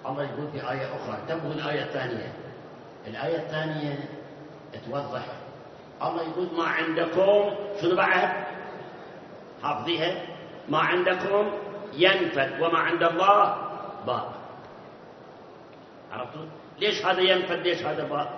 الله يقول في آية أخرى، انتبهوا الآية الثانية. الآية الثانية توضح. الله يقول ما عندكم شنو بعد؟ حافظيها. ما عندكم ينفد وما عند الله باق. عرفتوا ليش هذا ينفد ليش هذا باق؟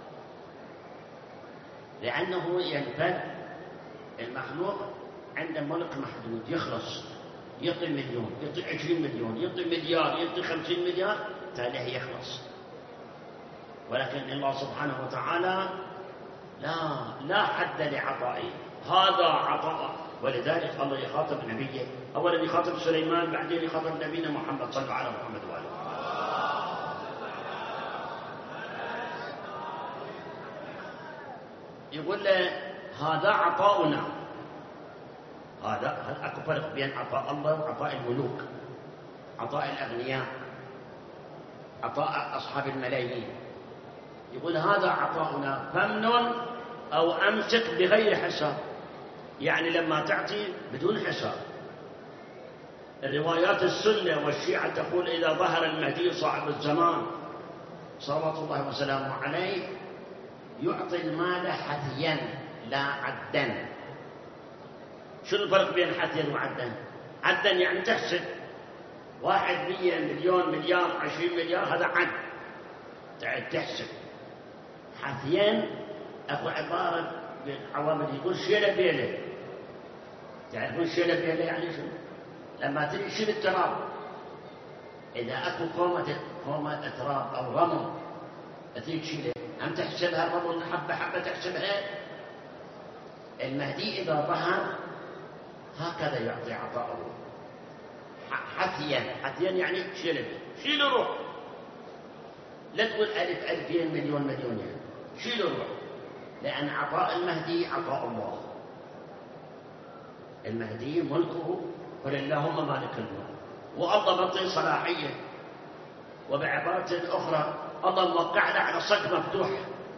لأنه ينفد المخلوق عنده ملك محدود يخلص، يعطي مليون، يعطي 20 مليون، يعطي مليار، يعطي 50 مليار، تالي يخلص. ولكن الله سبحانه وتعالى لا حد لعطائه، هذا عطاء. ولذلك الله يخاطب نبيه، أولا يخاطب سليمان، بعدين يخاطب نبينا محمد. صلوا على محمد وآله. يقول له هذا عطاؤنا. هذا أكو فرق بين عطاء الله وعطاء الملوك، عطاء الأغنياء، عطاء أصحاب الملايين. يقول هذا عطاؤنا فامنن أو أمسك بغير حساب، يعني لما تعطي بدون حساب. الروايات السنة والشيعة تقول إذا ظهر المهدي صاحب الزمان صلوات الله وسلامه عليه يعطي المال حثيا لا عدا. شنو الفرق بين حثيا وعدا؟ عدا يعني تحسب 1 100 مليون مليار 20 مليار، هذا عد تعد تحسب. حثيا اكو عبارة بالعوامل يقول شيله بيله. تعرفون شيله بيله يعني شنو؟ لما تشيل التراب، إذا أكو كومة تراب أو رمل تريد تشيله، هم تحسبها الرمل حبة حبة تحسبها. المهدي إذا ظهر هكذا يعطي عطاءه حثيا يعني شيل روح. لا تقول 1000 2000 مليون مليون، يعني شيل روح. لأن عطاء المهدي عطاء الله. المهدي ملكه قل اللهم مالك الملك، والله معطيه صلاحية. وبعبارة أخرى الله موقع له على صك مفتوح.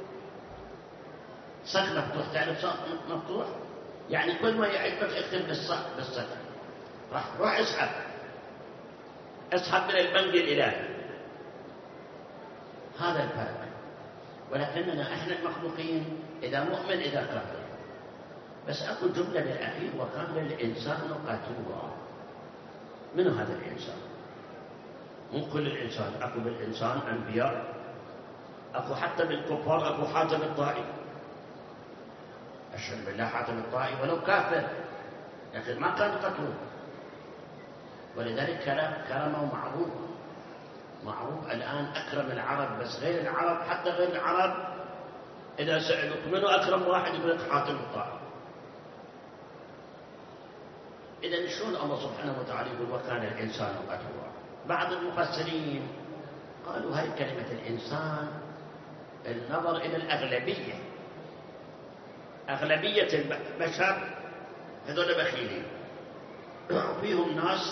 صك مفتوح، تعرف صك مفتوح؟ يعني كل ما يعجبك اكتب بالصك. روح اسحب من البنك الإلهي. هذا الفرق. ولكننا احنا المخلوقين إذا مؤمن إذا كافر. بس أكو جملة بالأخير وكان الإنسان قتورا. منو هذا الإنسان؟ مو كل الإنسان، أكو بالإنسان أنبياء، أكو حتى بالكفار. أكو حاتم الطائي، أشهد بالله حاتم الطائي ولو كافر لكن ما كان قتور. ولذلك كرمه معروف الآن أكرم العرب. بس غير العرب، حتى غير العرب إذا سألوك منو أكرم واحد يقول لك حاتم الطائي. إذن شلون الله سبحانه وتعالى يقول وكان الإنسان قتورا؟ بعض المفسرين قالوا هذه كلمة الإنسان النظر إلى الأغلبية. أغلبية البشر هذول بخيلين. فيهم ناس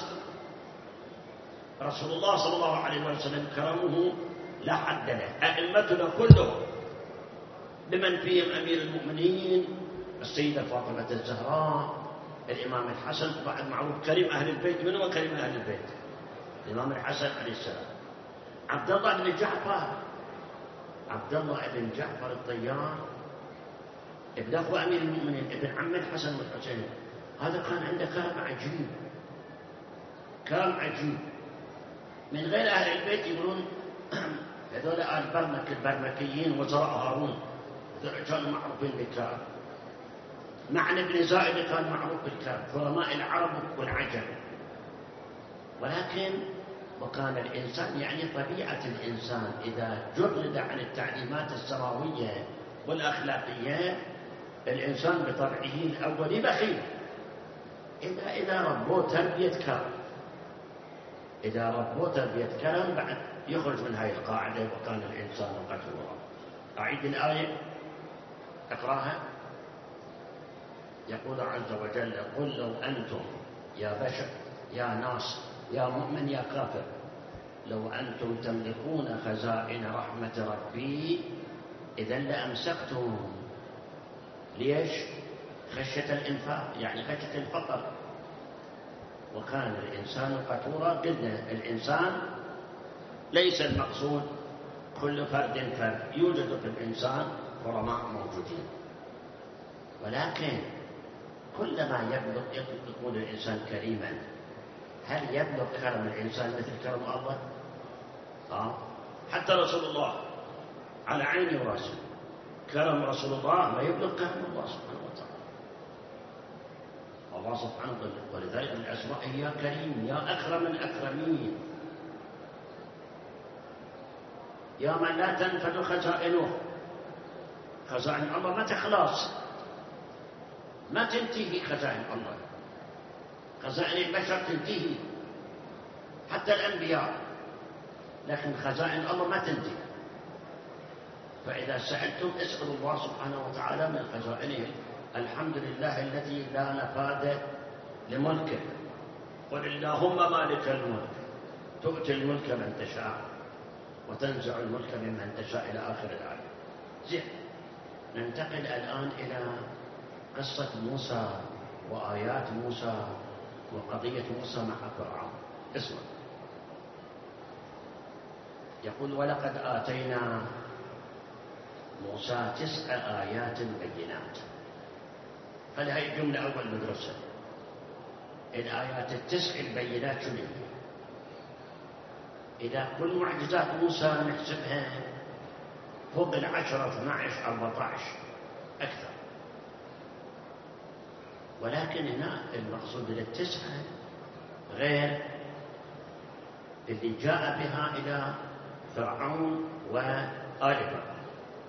رسول الله صلى الله عليه وسلم كرمه لا حد له. أئمتنا كلهم بمن فيهم أمير المؤمنين السيدة فاطمة الزهراء، الإمام الحسن، بعد معروف كريم أهل البيت. من هو كريم أهل البيت؟ الإمام الحسن عليه السلام. عبد الله بن جعفر الطيار، ابن أخو أمير المؤمنين، ابن عم الحسن والحسين. هذا كان عنده كلام عجيب. من غير أهل البيت يقولون هذول آل برمك البرمكيين وزراء هارون، هذول كانوا معروفين بالكلام. معنى ابن زائد كان معروف بالكلام، كرماء العرب والعجم. ولكن وكان الإنسان يعني طبيعة الإنسان إذا جرد عن التعليمات السماوية والأخلاقية، الإنسان بطبعه الأولي بخيل. إذا ربوه تربية كرم بعد يخرج من هذه القاعدة وكان الإنسان قتورا. أعيد الآية أقرأها. يقول عز وجل قل لو أنتم يا بشر يا ناس يا مؤمن يا كافر لو أنتم تملكون خزائن رحمة ربي إذن لأمسكتم. ليش؟ خشية الإنفاق، يعني خشية الفقر. وكان الإنسان قتورا. قلنا الإنسان ليس المقصود كل فرد فرد، يوجد في الإنسان كرماء موجودين، ولكن كلما يكون الإنسان كريما، هل يبلغ كرم الإنسان مثل كرم الله؟ حتى رسول الله على عيني وراسي، كرم رسول الله ما يبلغ كرم الله سبحانه وتعالى. الله سبحانه وتعالى ولذلك من أسمائه يا كريم، يا أكرم الأكرمين، يا من لا تنفد خزائنه. خزائن الله ما تخلص، ما تنتهي خزائن الله. خزائن البشر تنتهي حتى الأنبياء، لكن خزائن الله ما تنتهي. فإذا سألتم اسألوا الله سبحانه وتعالى من خزائنه. الحمد لله الذي لا نفاد لملكه. قل اللهم مالك الملك تؤتي الملك من تشاء وتنزع الملك ممن تشاء إلى آخر الآية. زين، ننتقل الآن إلى قصة موسى وآيات موسى وقضية موسى مع فرعون. اسمع، يقول ولقد آتينا موسى 9 آيات بينات. هذه الجملة أول مدرسة. الآيات 9 البينات شنو هي؟ إذا كل معجزات موسى نحسبها فوق 10 12 14 أكثر، ولكن هنا المقصود ال9 غير اللي جاء بها إلى فرعون وآل فرعون.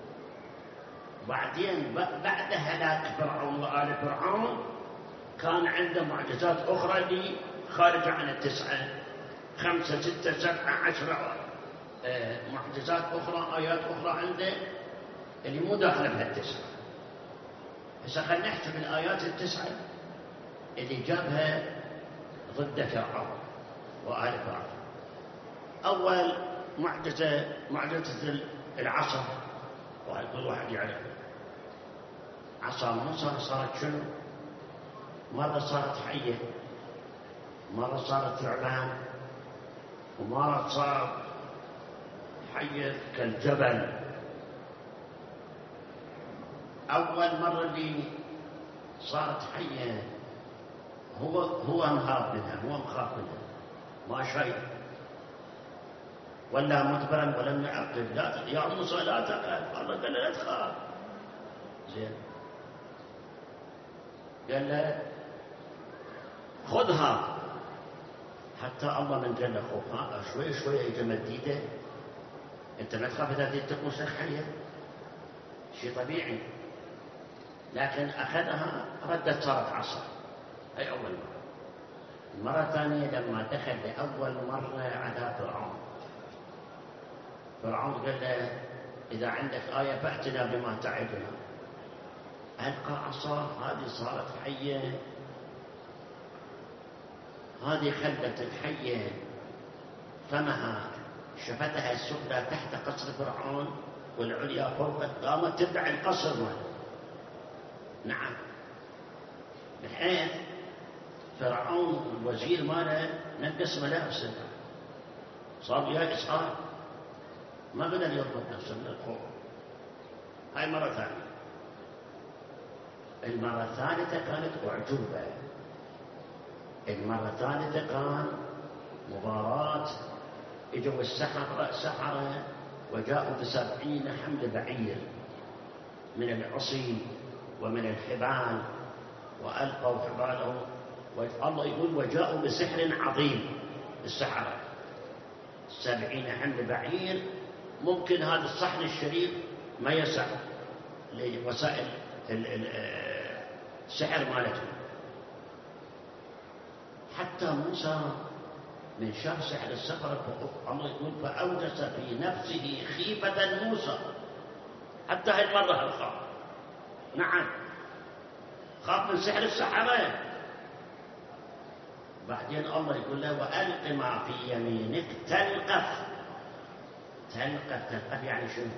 بعدين بعد هلاك فرعون وآل فرعون كان عنده معجزات أخرى اللي خارجة عن ال9، 5 6 7 10 معجزات أخرى، آيات أخرى عنده اللي مو داخلة بها ال9. هسه خلينا نحسب الآيات ال9 اللي جابها ضد فرعون وآل فرعون. أول معجزة العصا، كل واحد يعرف عصا موسى صارت شنو؟ مرة صارت حية، مرة صارت ثعبان، ومرة صارت حية كالجبل. أول مرة اللي صارت حية هو انهار منها، هو مخاف منها، ما شايف ولا مدبرا ولم يعقب. لا يا موسى لا تخاف، الله قال لا تخاف. زين، قال له خذها، حتى الله من قال له خوفها شوي شوي يجي مديده. انت ما تخاف اذا تكون حيه، شيء طبيعي، لكن اخذها ردت صارت عصا. هي اول مره. المره الثانيه لما دخل لاول مره على فرعون قال له اذا عندك ايه فاتنا بما تعدنا. القى عصا، هذه صارت حيه، هذه خلت الحيه فمها شفتها السفلى تحت قصر فرعون والعليا فوق، قامت تتبع القصر ماله. نعم، بحيث فرعون الوزير ماله نقص ملابسه، صار يائس، ما قدر يضبط نفسه من الخوف. هاي مرة ثانية. المرة الثالثة كانت أعجوبة. المرة الثالثة كان مباراة، اجوا السحرة وجاءوا ب70 حمل بعير من العصي ومن الحبال، وألقوا حبالهم، والله يقول وجاءوا بسحر عظيم. السحرة 70 حمل بعير، ممكن هذا الصحن الشريف ما يسع لوسائل السحر مالتهم. حتى موسى من شر سحر السحرة، الله يقول فأوجس في نفسه خيفة موسى. حتى هاي المرة خاف. نعم، خاف من سحر السحرة. بعدين الله يقول له وألق ما في يمينك تلقف. تلقف يعني شنو؟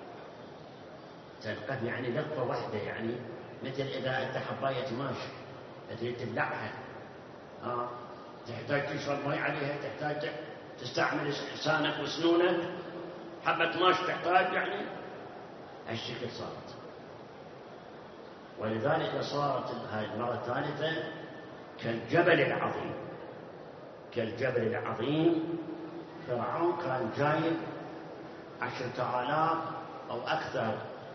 تلقف يعني لقفة واحدة، يعني مثل إذا أنت حباية ماشي تريد تبلعها، تحتاج تشرب ماء عليها، تحتاج تستعمل لسانك وسنونك، حبة ماش تحتاج يعني. هالشكل صارت. ولذلك صارت هذه المرة الثالثة كالجبل العظيم. كالجبل العظيم. فرعون كان جايب 10,000 أو أكثر،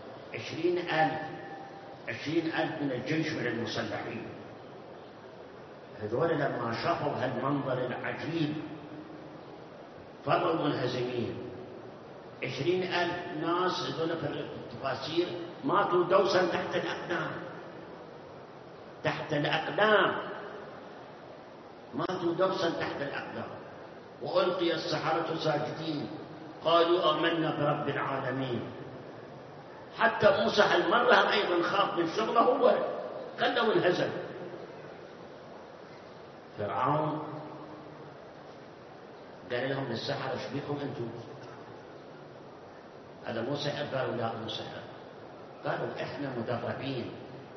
20,000 من الجيش من المسلحين. هذول لما شافوا هالمنظر العجيب فروا منهزمين. 20,000 ناس، هذول في التفاسير ماتوا دوسا تحت الأقدام. تحت الأقدام ماتوا دوسا تحت الأقدام. وألقي السحرة ساجدين قالوا آمنا برب العالمين. حتى موسى هالمرة أيضا خاف من شغله، هو خلوا انهزم. فرعون قال لهم للسحرة ايش بيكم انتم؟ هذا مو سحر؟ قالوا لا مو سحر. قالوا احنا مدربين،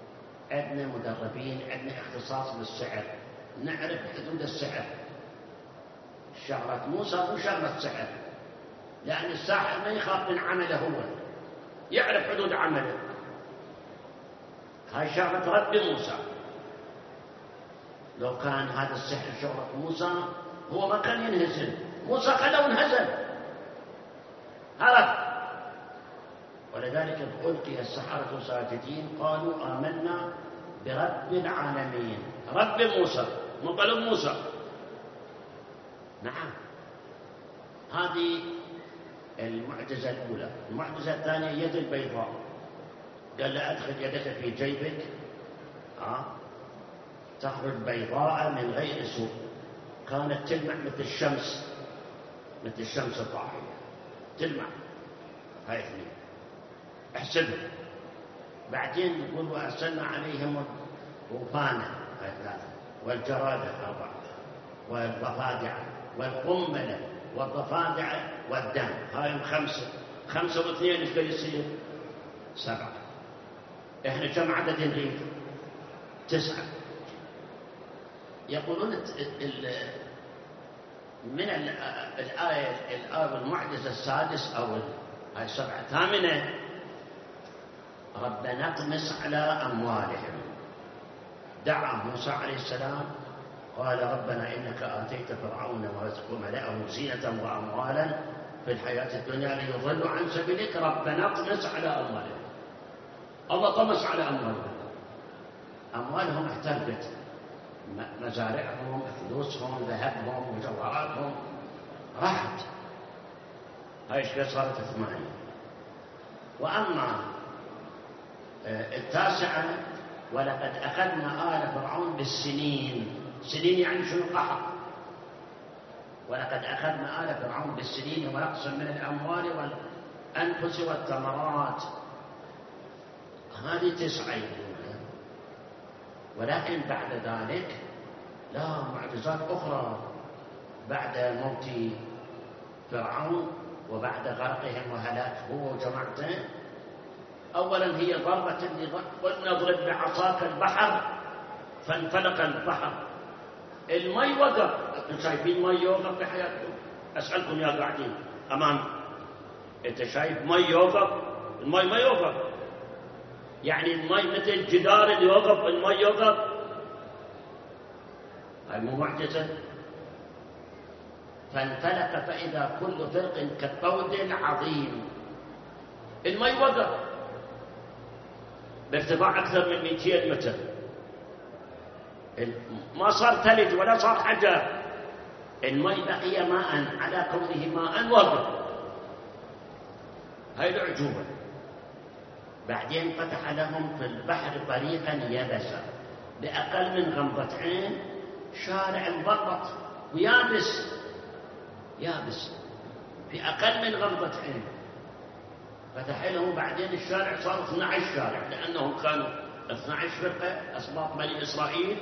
عندنا اختصاص بالسحر، نعرف حدود السحر. شغلة موسى مو شغلة سحر، لأن الساحر ما يخاف من عمله، هو يعرف حدود عمله. هاي شغلة رب موسى. لو كان هذا السحر شغلة موسى هو ما كان ينهزم. موسى خلوا انهزم، هرب. ولذلك ألقي السحرة ساجدين قالوا آمنا برب العالمين. رب موسى مو قالوا موسى. نعم، هذه المعجزة الأولى. المعجزة الثانية يد البيضاء. قال له أدخل يدك في جيبك تخرج بيضاء من غير سوء. كانت تلمع مثل الشمس، مثل الشمس الضاحية تلمع. هاي اثنين احسبها. بعدين يقول وأرسلنا عليهم طوفانا، هاي ثلاثة، والجرادة 4، والضفادع والقنبلة والضفادع والدم، هاي 5. 5 و2 ايش يصير؟ 7. احنا كم عدد نريد؟ 9. يقولون من الآية المعجزة السادس أو هاي 7 8 ربنا اطمس على أموالهم. دعا موسى عليه السلام قال ربنا إنك آتيت فرعون وملأه زينة وأموالا في الحياة الدنيا ليضلوا عن سبيلك ربنا اطمس على أموالهم. الله طمس على أموالهم. أموالهم احترقت، مزارعهم، فلوسهم، ذهبهم، مجوهراتهم راحت. هاي ايش صارت 8. وأما 9 ولقد أخذنا آل فرعون بالسنين. سنين يعني شنو؟ قحط. ولقد أخذنا آل فرعون بالسنين ونقص من الأموال والأنفس والثمرات. هذه 9 يقولون. ولكن بعد ذلك لا معجزات أخرى بعد موت فرعون وبعد غرقهم وهلاك هو وجماعته. أولا هي ضربة اللي قلنا اضرب بعصاك البحر فانفلق البحر. المي وقف. انتم شايفين المي يوقف في حياتكم؟ أسألكم يا قاعدين أمام، أنت شايف مي يوقف؟ المي ما يوقف. يعني المي مثل الجدار اللي يوقف، المي يوقف. هاي مو معجزة؟ فانفلق فإذا كل فرق كالطود العظيم. المي وقف بارتفاع أكثر من 200 متر. ما صار ثلج ولا صار حجر. المي بقي ماء على كونه ماء وقف. هاي العجوبة. بعدين فتح لهم في البحر طريقا يبسا بأقل من غمضة عين، شارع مضبط ويابس، يابس في أقل من غمضة عين. فتح لهم بعدين الشارع صار 12 شارع، لأنهم كانوا 12 فرقة أسباط بني إسرائيل.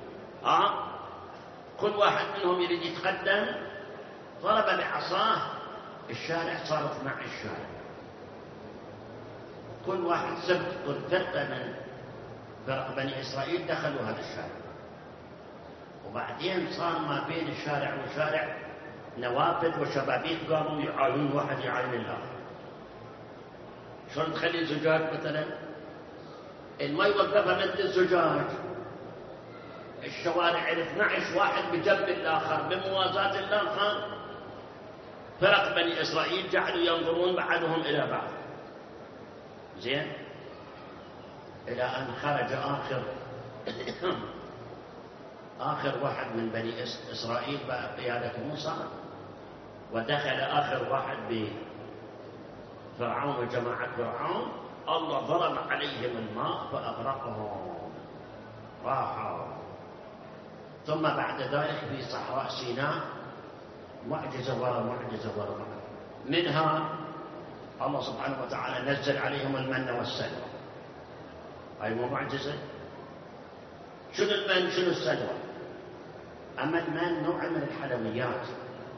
كل واحد منهم يريد يتقدم، ضرب بعصاه الشارع صار 12 شارع. كل واحد سبت، كل فرقة من فرق بني إسرائيل دخلوا هذا الشارع. وبعدين صار ما بين الشارع والشارع نوافذ وشبابيك قاموا يعاينون واحد يعاين الآخر. شلون تخلي الزجاج مثلا الماء يوقفها مثل الزجاج، الشوارع 12 واحد بجنب الآخر بموازاة الآخر. فرق بني إسرائيل جعلوا ينظرون بعضهم إلى بعض، زين، إلى أن خرج آخر واحد من بني إسرائيل بقيادة موسى، ودخل آخر واحد بفرعون وجماعة فرعون. الله ضرب عليهم الماء فأغرقهم، راحوا. ثم بعد ذلك في صحراء سيناء معجزة وراء معجزة وراء معجزة، منها الله سبحانه وتعالى نزل عليهم المن والسلوى. هاي مو معجزة؟ شنو المن شنو السلوى؟ أما المن نوع من الحلويات.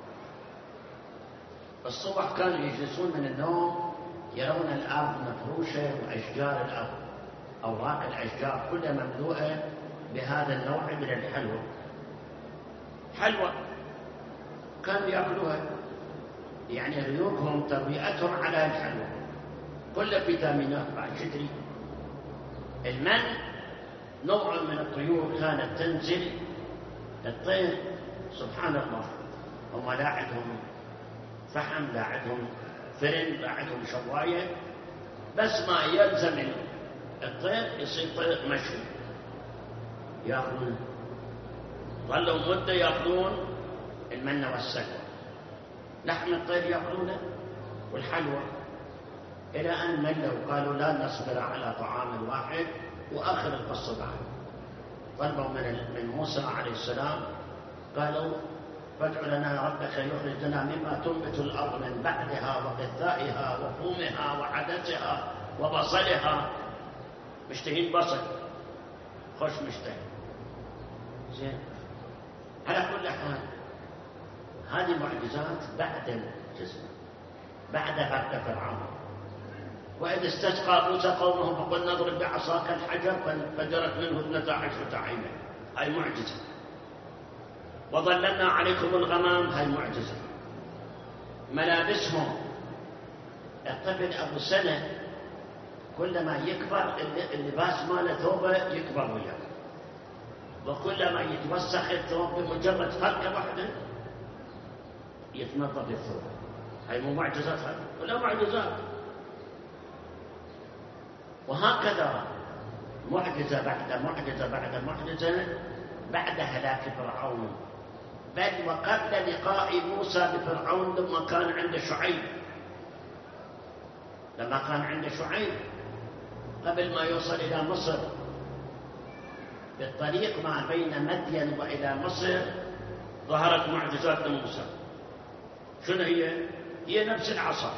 الصبح كانوا يجلسون من النوم يرون الأرض مفروشة وأشجار الأرض، أوراق الأشجار كلها مملوءة بهذا النوع من الحلوى، حلوى كانوا يأكلوها، يعني ريوقهم تربيتهم على الحلوى، كل فيتامينات. بعد شدري المن نوع من الطيور كانت تنزل، الطير سبحان الله هم لا عندهم فحم، لا عندهم فرن، لا عندهم شواية، بس ما يلزم الطير يصير طير مشوي، يأكلون، ظلوا مدة يأكلون المن والسلوى، لحم الطير يأكلونه والحلوى، إلى أن ملوا قالوا لا نصبر على طعام واحد. وآخر القصة بعد طلبوا من موسى عليه السلام، قالوا فادع لنا ربك يخرج لنا مما تنبت الأرض من بعدها وقثائها وفومها وعدسها وبصلها. مشتهين بصل، خوش مشتهي، زين. على كل حال هذه معجزات بعد الجزء، بعد فرعون. وإذ استسقى موسى قومه فقل نضرب بعصاك الحجر فانفجرت منه 12 عينا، هاي معجزة. وظللنا عليكم الغمام، هاي معجزة. ملابسهم، الطفل أبو سنة كلما يكبر اللباس ماله ثوبه يكبر وياه، وكلما يتوسخ الثوب بمجرد فرقة واحدة يتنظف الثوب. هاي مو معجزات هاي ولا معجزات؟ وهكذا معجزة بعد معجزة بعد معجزة بعد هلاك فرعون، بل وقبل لقاء موسى بفرعون لما كان عند شعيب قبل ما يوصل إلى مصر، بالطريق ما بين مدين وإلى مصر ظهرت معجزات موسى. شنو هي نفس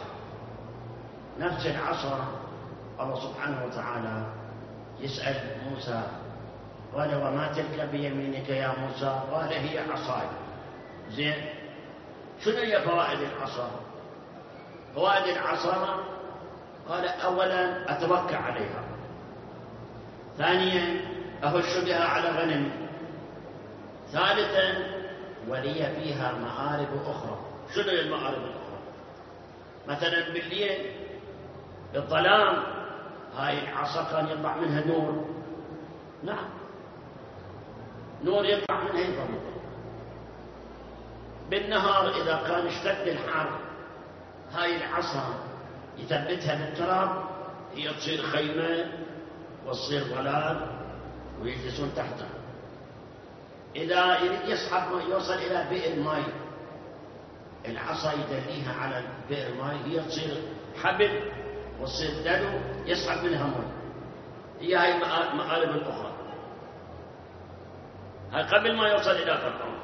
العصا. الله سبحانه وتعالى يسأل موسى قال وما تلك بيمينك يا موسى؟ قال هي عصاي. زين، شنو هي فوائد العصا؟ فوائد العصا قال أولا أتوكل عليها، ثانيا أهش بها على غنمي، ثالثا ولي فيها مآرب أخرى. شنو هي المآرب الأخرى؟ مثلا بالليل بالظلام هاي العصا كان يطلع منها نور، نعم نور يطلع منها يضوي. بالنهار إذا كان اشتد الحر هاي العصا يثبتها بالتراب، هي تصير خيمة وتصير ظلال ويجلسون تحتها. إذا يريد يسحب يوصل إلى بئر ماء، العصا يدليها على بئر ماء، هي تصير حبل وتصير دلو يسحب منها ماء. هي مآرب الأخرى، هاي قبل ما يوصل إلى فرعون.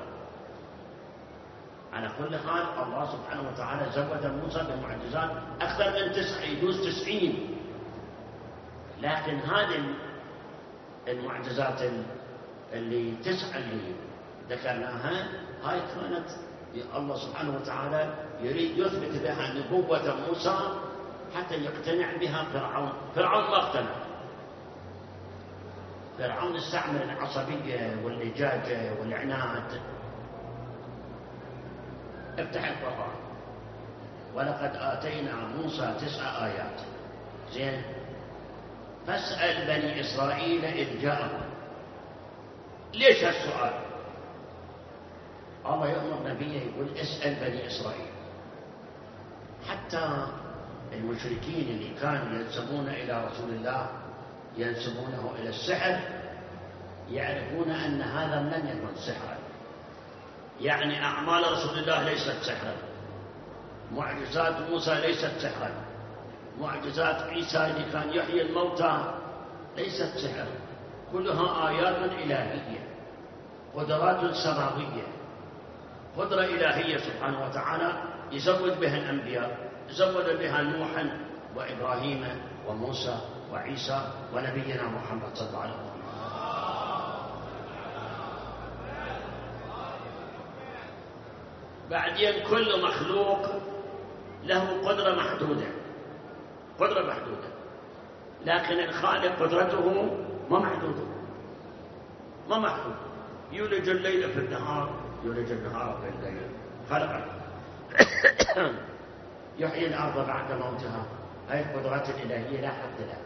على كل حال الله سبحانه وتعالى زود موسى بالمعجزات أكثر من 9، يجوز 90. لكن هذه المعجزات اللي 9 اللي ذكرناها هاي كانت الله سبحانه وتعالى يريد يثبت بها نبوة موسى حتى يقتنع بها فرعون ما اقتنع. فرعون استعمل العصبية واللجاجة والعناد. افتح القرآن. ولقد آتينا موسى 9 آيات. زين، فاسأل بني إسرائيل إذ جاءهم. ليش هالسؤال؟ الله يأمر نبيه يقول اسأل بني إسرائيل. حتى المشركين اللي كانوا ينسبون إلى رسول الله، ينسبونه إلى السحر، يعرفون أن هذا لم يكن سحرا. يعني أعمال رسول الله ليست سحرا، معجزات موسى ليست سحرا، معجزات عيسى اللي كان يحيي الموتى ليست سحرا، كلها آيات إلهية، قدرات سماوية، قدرة إلهية سبحانه وتعالى يزود بها الأنبياء، زود بها نوحا وإبراهيم وموسى وعيسى ونبينا محمد صلى الله عليه وسلم. بعدين كل مخلوق له قدرة محدودة، قدرة محدودة، لكن الخالق قدرته ما محدودة، ما محدودة. يولج الليل في النهار، يولج النهار في الليل، خلق يحيي الأرض بعد موتها. هذه القدرات الإلهية لا حد لها.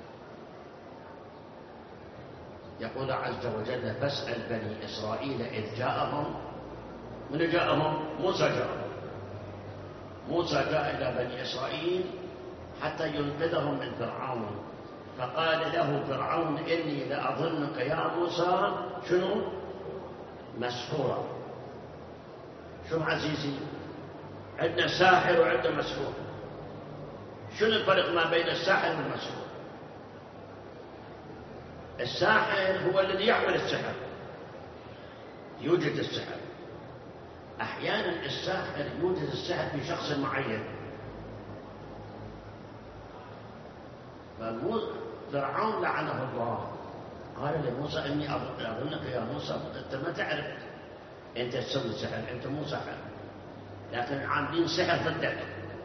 يقول عز وجل فاسأل بني إسرائيل إذ جاءهم. من جاءهم؟ موسى جاءهم. موسى جاء إلى بني إسرائيل حتى ينقذهم من فرعون، فقال له فرعون إني لأظنك يا موسى شنو؟ مسحورا. شو عزيزي؟ عندنا ساحر وعندنا مسحور. شنو الفرق ما بين الساحر والمسحور؟ الساحر هو الذي يعمل السحر، يوجد السحر. أحيانا الساحر يوجد السحر في شخص معين. فرعون لعنه الله قال لموسى إني أظنك يا موسى أنت ما تعرف أنت تسوي سحر، أنت مو سحر، لكن عاملين سحر ضدك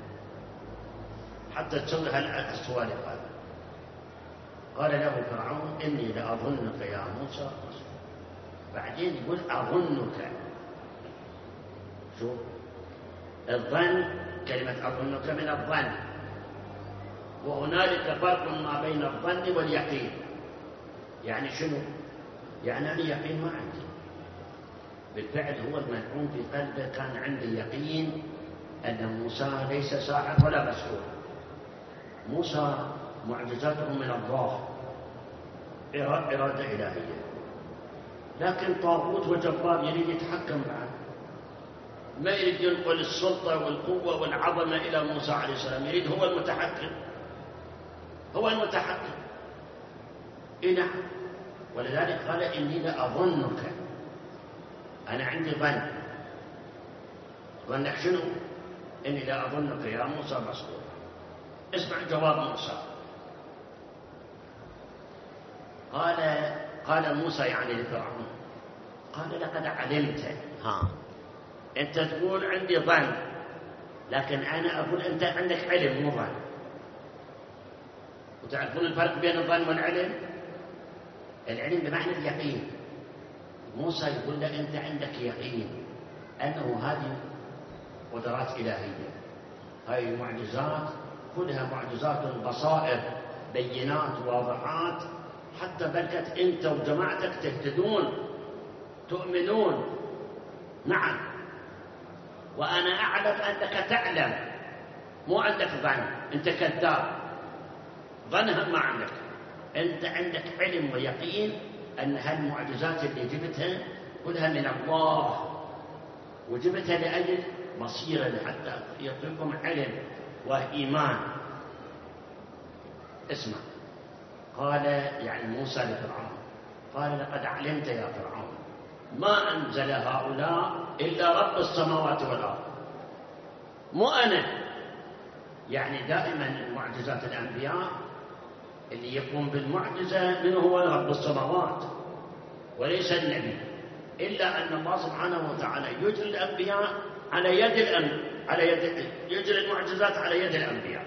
حتى تسوي هالسوالف هذا. قال له فرعون إني لأظنك يا موسى. بعدين يقول أظنك. شوف الظن، كلمة أظنك من الظن، وهنالك فرق ما بين الظن واليقين. يعني شنو؟ يعني أنا يقين ما عندي، بالفعل هو الملعون في قلبه كان عندي يقين أن موسى ليس ساحر ولا مسحور. موسى معجزاته من الله، إرادة إلهية، لكن طاغوت وجبار يريد يتحكم بعد، ما يريد ينقل السلطة والقوة والعظمة إلى موسى عليه السلام، يريد هو المتحكم، هو المتحكم. نعم، ولذلك قال إني لأظنك، أنا عندي ظن. ظنك شنو؟ إني لأظنك يا موسى مسحورا. اسمع جواب موسى. قال موسى يعني لفرعون، قال لقد علمت. أنت تقول عندي ظن، لكن أنا أقول أنت عندك علم مو ظن. وتعرفون الفرق بين الظن والعلم؟ العلم بمعنى اليقين. موسى يقول له أنت عندك يقين أنه هذه قدرات إلهية، هذه المعجزات كلها معجزات بصائر بينات واضحات، حتى بلكت أنت وجماعتك تهتدون تؤمنون. نعم، وأنا أعلم أنك تعلم، مو عندك ظن، أنت كذاب، ظنها ما عندك، أنت عندك علم ويقين أن هالمعجزات اللي جبتها كلها من الله، وجبتها لأجل مصيرا حتى يعطيكم علم وإيمان. اسمع، قال يعني موسى لفرعون، قال لقد علمت يا فرعون ما أنزل هؤلاء إلا رب السماوات والأرض. مو أنا. يعني دائما معجزات الأنبياء اللي يقوم بالمعجزة من هو رب السماوات وليس النبي، إلا أن الله سبحانه وتعالى يجري الأنبياء على يد يجري المعجزات على يد الأنبياء،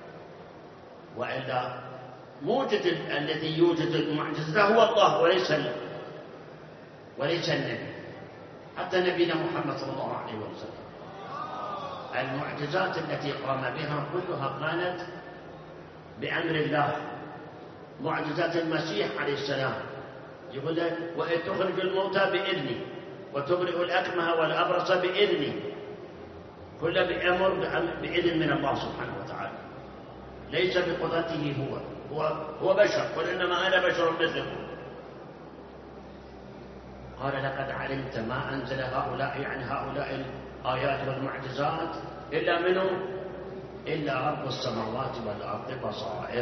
وإلا موجد الذي يوجد المعجزة هو الله وليس النبي، حتى نبينا محمد صلى الله عليه وسلم. المعجزات التي قام بها كلها كانت بأمر الله. معجزات المسيح عليه السلام يقول لك وإذ تخرج الموتى بإذني وتبرئ الأكمه والأبرص بإذني، كل بأمر بإذن من الله سبحانه وتعالى، ليس بقدرته هو بشر، قل إنما أنا بشر مثلكم. قال لقد علمت ما أنزل هؤلاء، يعني هؤلاء الآيات والمعجزات إلا منه إلا رب السماوات والأرض بصائر،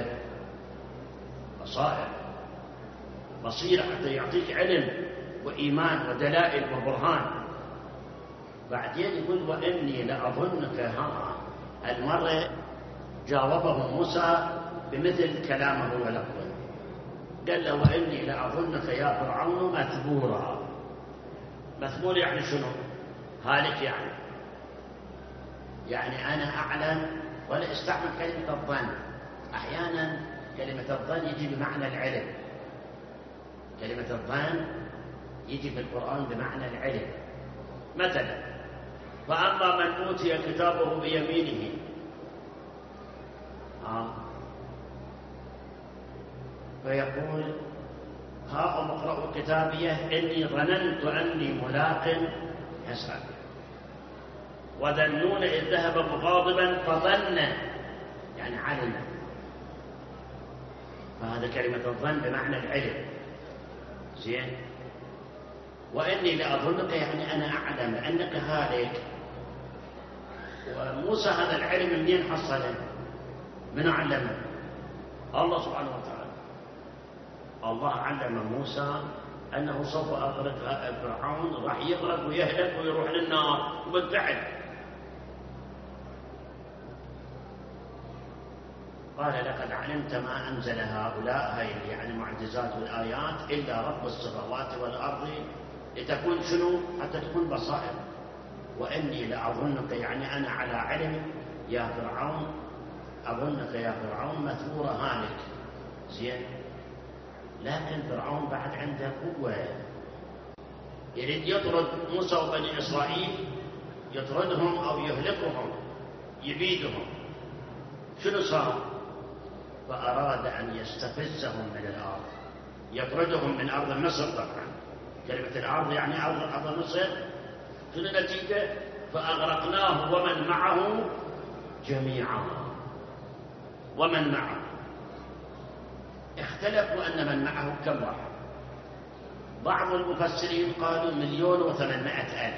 بصيرة حتى يعطيك علم وإيمان ودلائل وبرهان. بعدين يقول وإني لأظنك المرة جاوبه موسى بمثل كلامه ولفظه، قال له وإني لأظنك يا فرعون مثبورا. مثبور يعني شنو؟ هالك يعني أنا أعلم. ولا استعمل كلمة الظن. أحيانا كلمة الظن يجي بمعنى العلم، كلمة الظن يجي في القرآن بمعنى العلم. مثلا فأما من أوتي كتابه بيمينه فيقول هاؤم اقرأوا كتابيه إني ظننت أني ملاق حسابي. وذنون إذ ذهب مغاضبا فظن يعني علم. فهذا كلمة الظن بمعنى العلم. زين. وإني لأظنك يعني أنا أعلم أنك هالك. وموسى هذا العلم منين حصله؟ من علمه؟ الله سبحانه وتعالى. الله علم موسى أنه سوف أغرق فرعون، راح يغرق ويهلك ويروح للنار وبالفعل. قال لقد علمت ما أنزل هؤلاء، هاي يعني المعجزات والآيات، إلا رب السماوات والأرض لتكون شنو؟ حتى تكون بصائر. وإني لأظنك يعني أنا على علم يا فرعون، أظنك يا فرعون مثبور هالك. زين. لكن فرعون بعد عنده قوة، يريد يطرد موسى وبني إسرائيل، يطردهم أو يهلكهم يبيدهم. شنو صار؟ فأراد أن يستفزهم من الأرض، يطردهم من أرض مصر. طبعا كلمة الأرض يعني أرض مصر. شنو النتيجة؟ فأغرقناه ومن معه جميعا. ومن معه اختلفوا أن من معه كم واحد. بعض المفسرين قالوا 1,800,000،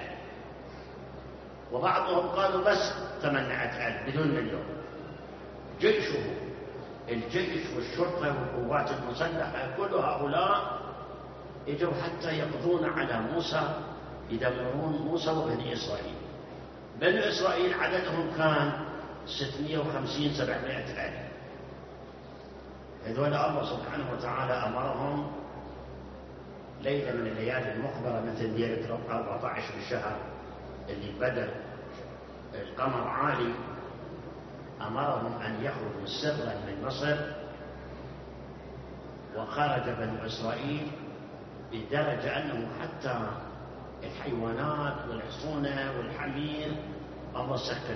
وبعضهم قالوا بس 800,000 بدون مليون. جيشه، الجيش والشرطة والقوات المسلحة كل هؤلاء اجوا حتى يقضون على موسى، يدمرون موسى وبني إسرائيل. بني إسرائيل عددهم كان 650-700,000. هذول الله سبحانه وتعالى أمرهم ليلة من الليالي المقبرة مثل ليلة 14 بالشهر اللي بدأ القمر عالي، أمرهم أن يخرجوا سرا من مصر. وخرج بنو إسرائيل بدرجة أنه حتى الحيوانات والحصونة والحمير الله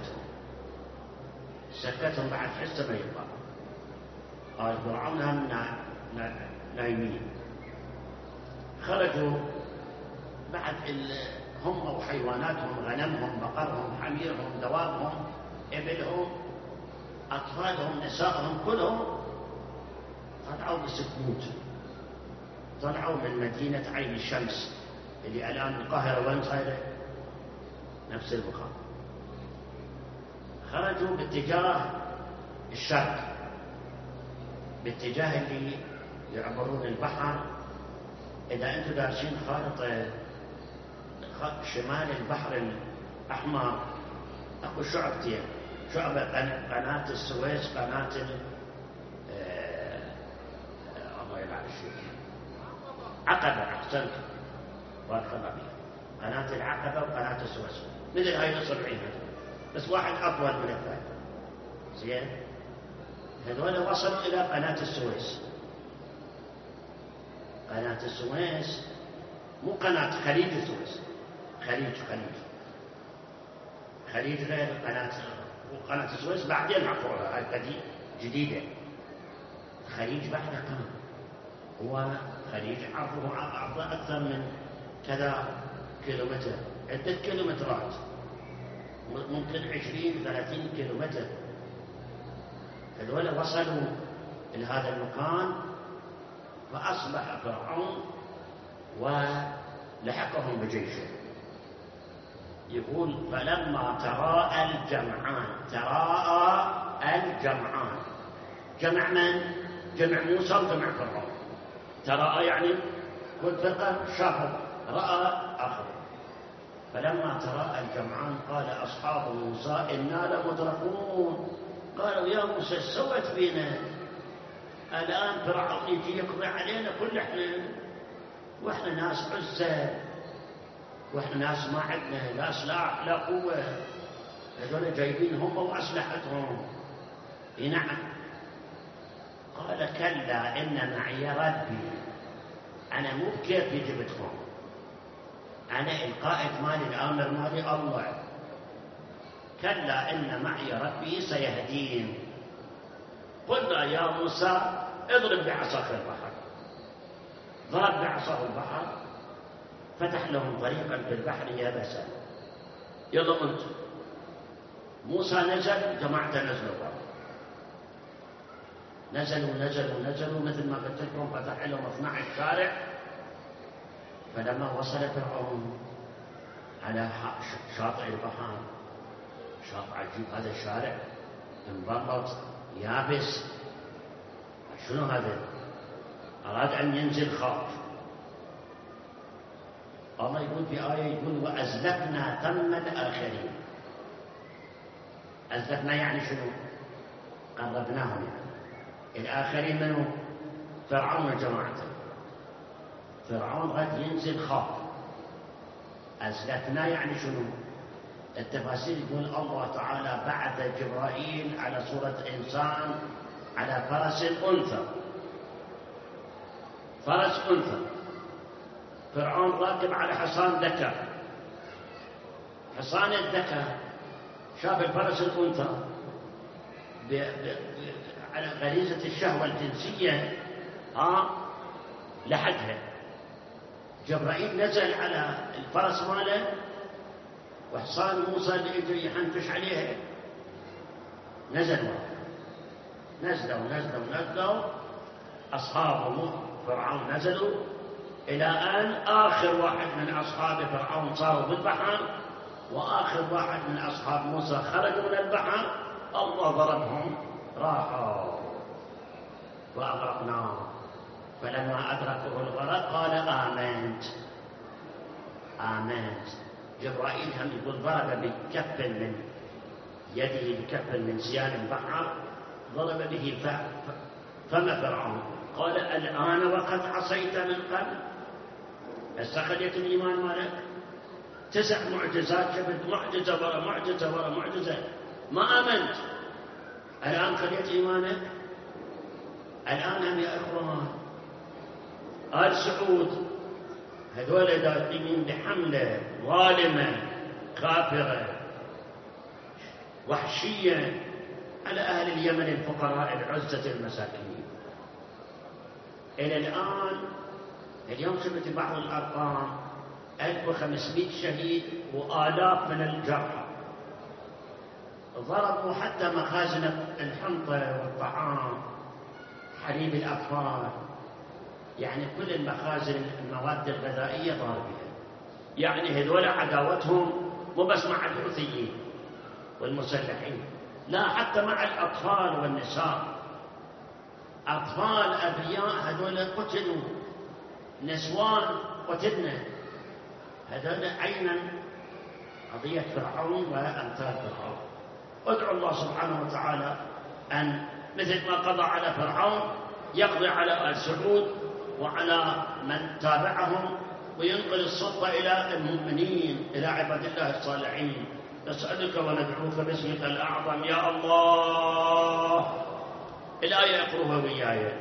سكتهم بعد حسة ما يطلع. قال فرعون هم نايمين. خرجوا بعد هم وحيواناتهم، غنمهم، بقرهم، حميرهم، دوابهم، إبلهم، أطفالهم، نسائهم، كلهم طلعوا بسكوت. طلعوا من مدينة عين الشمس اللي الآن القاهرة وين صايرة؟ نفس المكان. خرجوا باتجاه الشرق، باتجاه اللي يعبرون البحر. إذا أنتم دارسين خارطة شمال البحر الأحمر أكو شعبتين، شعبة قناة السويس، قناة الله يلعن الشيخ عقبة. أحسنت بارك الله فيك. قناة العقبة وقناة السويس مثل هاي الصبعين، بس واحد أطول من الثاني. زين. هذول وصلوا إلى قناة السويس. قناة السويس مو قناة، خليج السويس، خليج خليج غير وقناة السويس بعدين حفروها، هذه جديدة. الخليج بعد كم هو خليج عرضه أكثر من كذا كيلومتر، عدة كيلومترات، ممكن 20-30 كيلومتر. هذول وصلوا إلى هذا المكان فأصبح فرعون ولحقهم بجيشه. يقول فلما تراءى الجمعان، جمع من؟ جمع موسى وجمع فرعون. تراءى يعني كل فرقة شافت، رأى آخر. فلما تراءى الجمعان قال أصحاب موسى إنا لمدركون. قالوا يا موسى ايش سويت فينا؟ الآن فرعون يجي يقضي علينا كل احنا، واحنا ناس عزة، واحنا ناس ما عندنا لا سلاح لا قوة، هذول جايبين هم وأسلحتهم. نعم. قال كلا إن معي ربي، أنا مو بكيفي جبتكم، أنا القائد مالي الآمر مالي الله. كلا إن معي ربي سيهدين. قلنا يا موسى اضرب بعصاك البحر. ضرب بعصاه البحر فتح لهم طريقا في البحر يابسا. يلا انت. موسى نزل، جماعته نزلوا بره. نزلوا مثل ما قلت لكم، فتح لهم 12 شارع. فلما وصل فرعون على شاطئ البحر، شاطئ عجيب هذا الشارع، انبلط يابس. شنو هذا؟ أراد أن ينزل خاف. الله يقول في آية، يقول وأزلفنا ثم الآخرين. أزلفنا يعني شنو؟ قربناهم يعني. الآخرين منه؟ فرعون وجماعته. فرعون غد ينزل خاف. أزلفنا يعني شنو؟ التفاسير يقول الله تعالى بعث جبرائيل على صورة إنسان على فرس أنثى. فرس أنثى. فرعون راكب على حصان ذكر. حصان الذكر شاف الفرس الأنثى على غريزة الشهوة الجنسية لحدها. جبرائيل نزل على الفرس ماله، وحصان موسى اللي يجري يحنفش عليها نزلوا. أصحاب فرعون نزلوا، إلى أن آخر واحد من أصحاب فرعون صاروا بالبحر، وآخر واحد من أصحاب موسى خرجوا من البحر. الله ضربهم راحوا وأغرقناه. فلما أدركه الغرق قال آمنت. جبرائيل هم يقول ضرب بكف من يده، بكف من سيال البحر، ضرب به فم فرعون. قال الآن وقد عصيت من قبل، استخدمت الإيمان مالك 9 معجزات، شفت معجزة ورا معجزة ورا معجزة، ما آمنت. الآن خليت إيمانك. الآن هم يا إخوان آل سعود هذول داخلين بحملة ظالمة كافرة وحشية على أهل اليمن الفقراء العزة المساكين. إلى الآن اليوم شفت بعض الأرقام 1500 شهيد وآلاف من الجرحى. ضربوا حتى مخازن الحنطة والطعام، حليب الأطفال، يعني كل المخازن المواد الغذائية ضاربها. يعني هذول عداوتهم مو بس مع الحوثيين والمسلحين، لا حتى مع الأطفال والنساء. أطفال أبرياء هذول قتلوا، نسوان قتلنا. هذول عينا قضية فرعون وأمثال فرعون. ادعو الله سبحانه وتعالى أن مثل ما قضى على فرعون يقضي على آل سعود وعلى من تابعهم، وينقل السلطة إلى المؤمنين، إلى عباد الله الصالحين. نسألك وندعوك باسمك الأعظم يا الله. الآية يقرأها وياي.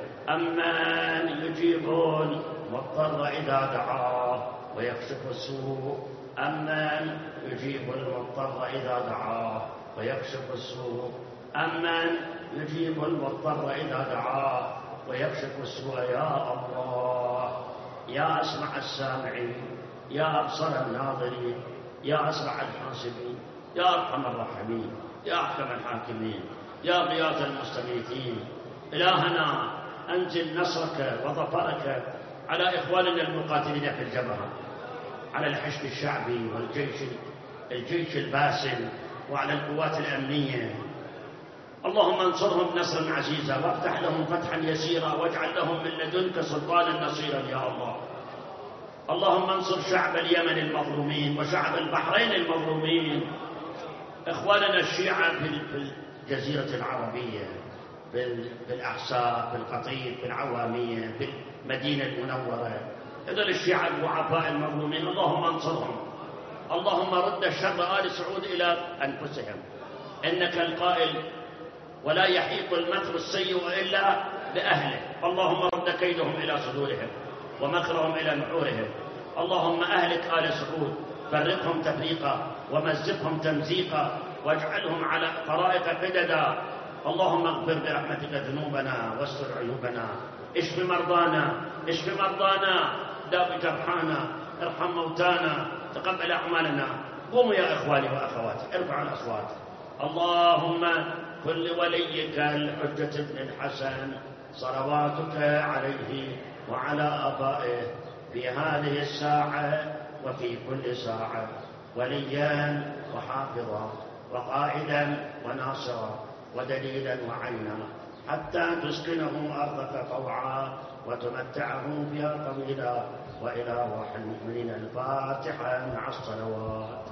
أمن يجيب المضطر إذا دعاه ويكشف السوء أمن يجيب المضطر إذا دعاه ويكشف السوء، أمن يجيب المضطر إذا دعاه ويكشف السوء. يا الله، يا أسمع السامعين، يا أبصر الناظرين، يا أسرع الحاسبين، يا أرحم الراحمين، يا أحكم الحاكمين، يا غياث المستغيثين. إلهنا أنزل نصرك وظفرك على إخواننا المقاتلين في الجبهة، على الحشد الشعبي والجيش الباسل، وعلى القوات الأمنية. اللهم انصرهم نصرا عزيزا، وافتح لهم فتحا يسيرا، واجعل لهم من لدنك سلطانا نصيرا يا الله. اللهم انصر شعب اليمن المظلومين وشعب البحرين المظلومين، إخواننا الشيعة في الجزيرة العربية، في الأحساء، في القطيف، في العوامية، في المدينة المنورة، هذول الشيعة الضعفاء المظلومين، اللهم انصرهم. اللهم رد شر آل سعود إلى أنفسهم، إنك القائل ولا يحيق المكر السيء إلا بأهله. اللهم رد كيدهم إلى صدورهم ومكرهم إلى نحورهم. اللهم أهلك آل سعود، فرقهم تفريقا ومزقهم تمزيقا، واجعلهم على طرائق قددا. اللهم اغفر برحمتك ذنوبنا واستر عيوبنا، اشف مرضانا، اشف مرضانا، داوي جرحانا، ارحم موتانا، تقبل أعمالنا. قوموا يا إخواني وأخواتي، ارفعوا الأصوات. اللهم كن لوليك الحجة بن الحسن صلواتك عليه وعلى آبائه في هذه الساعة وفي كل ساعة وليا وحافظا وقائدا وناصرا ودليلا وعينا، حتى تسكنه أرضك طوعا وتمتعه بها طويلا. وإلى روح المؤمنين الفاتحة مع الصلوات.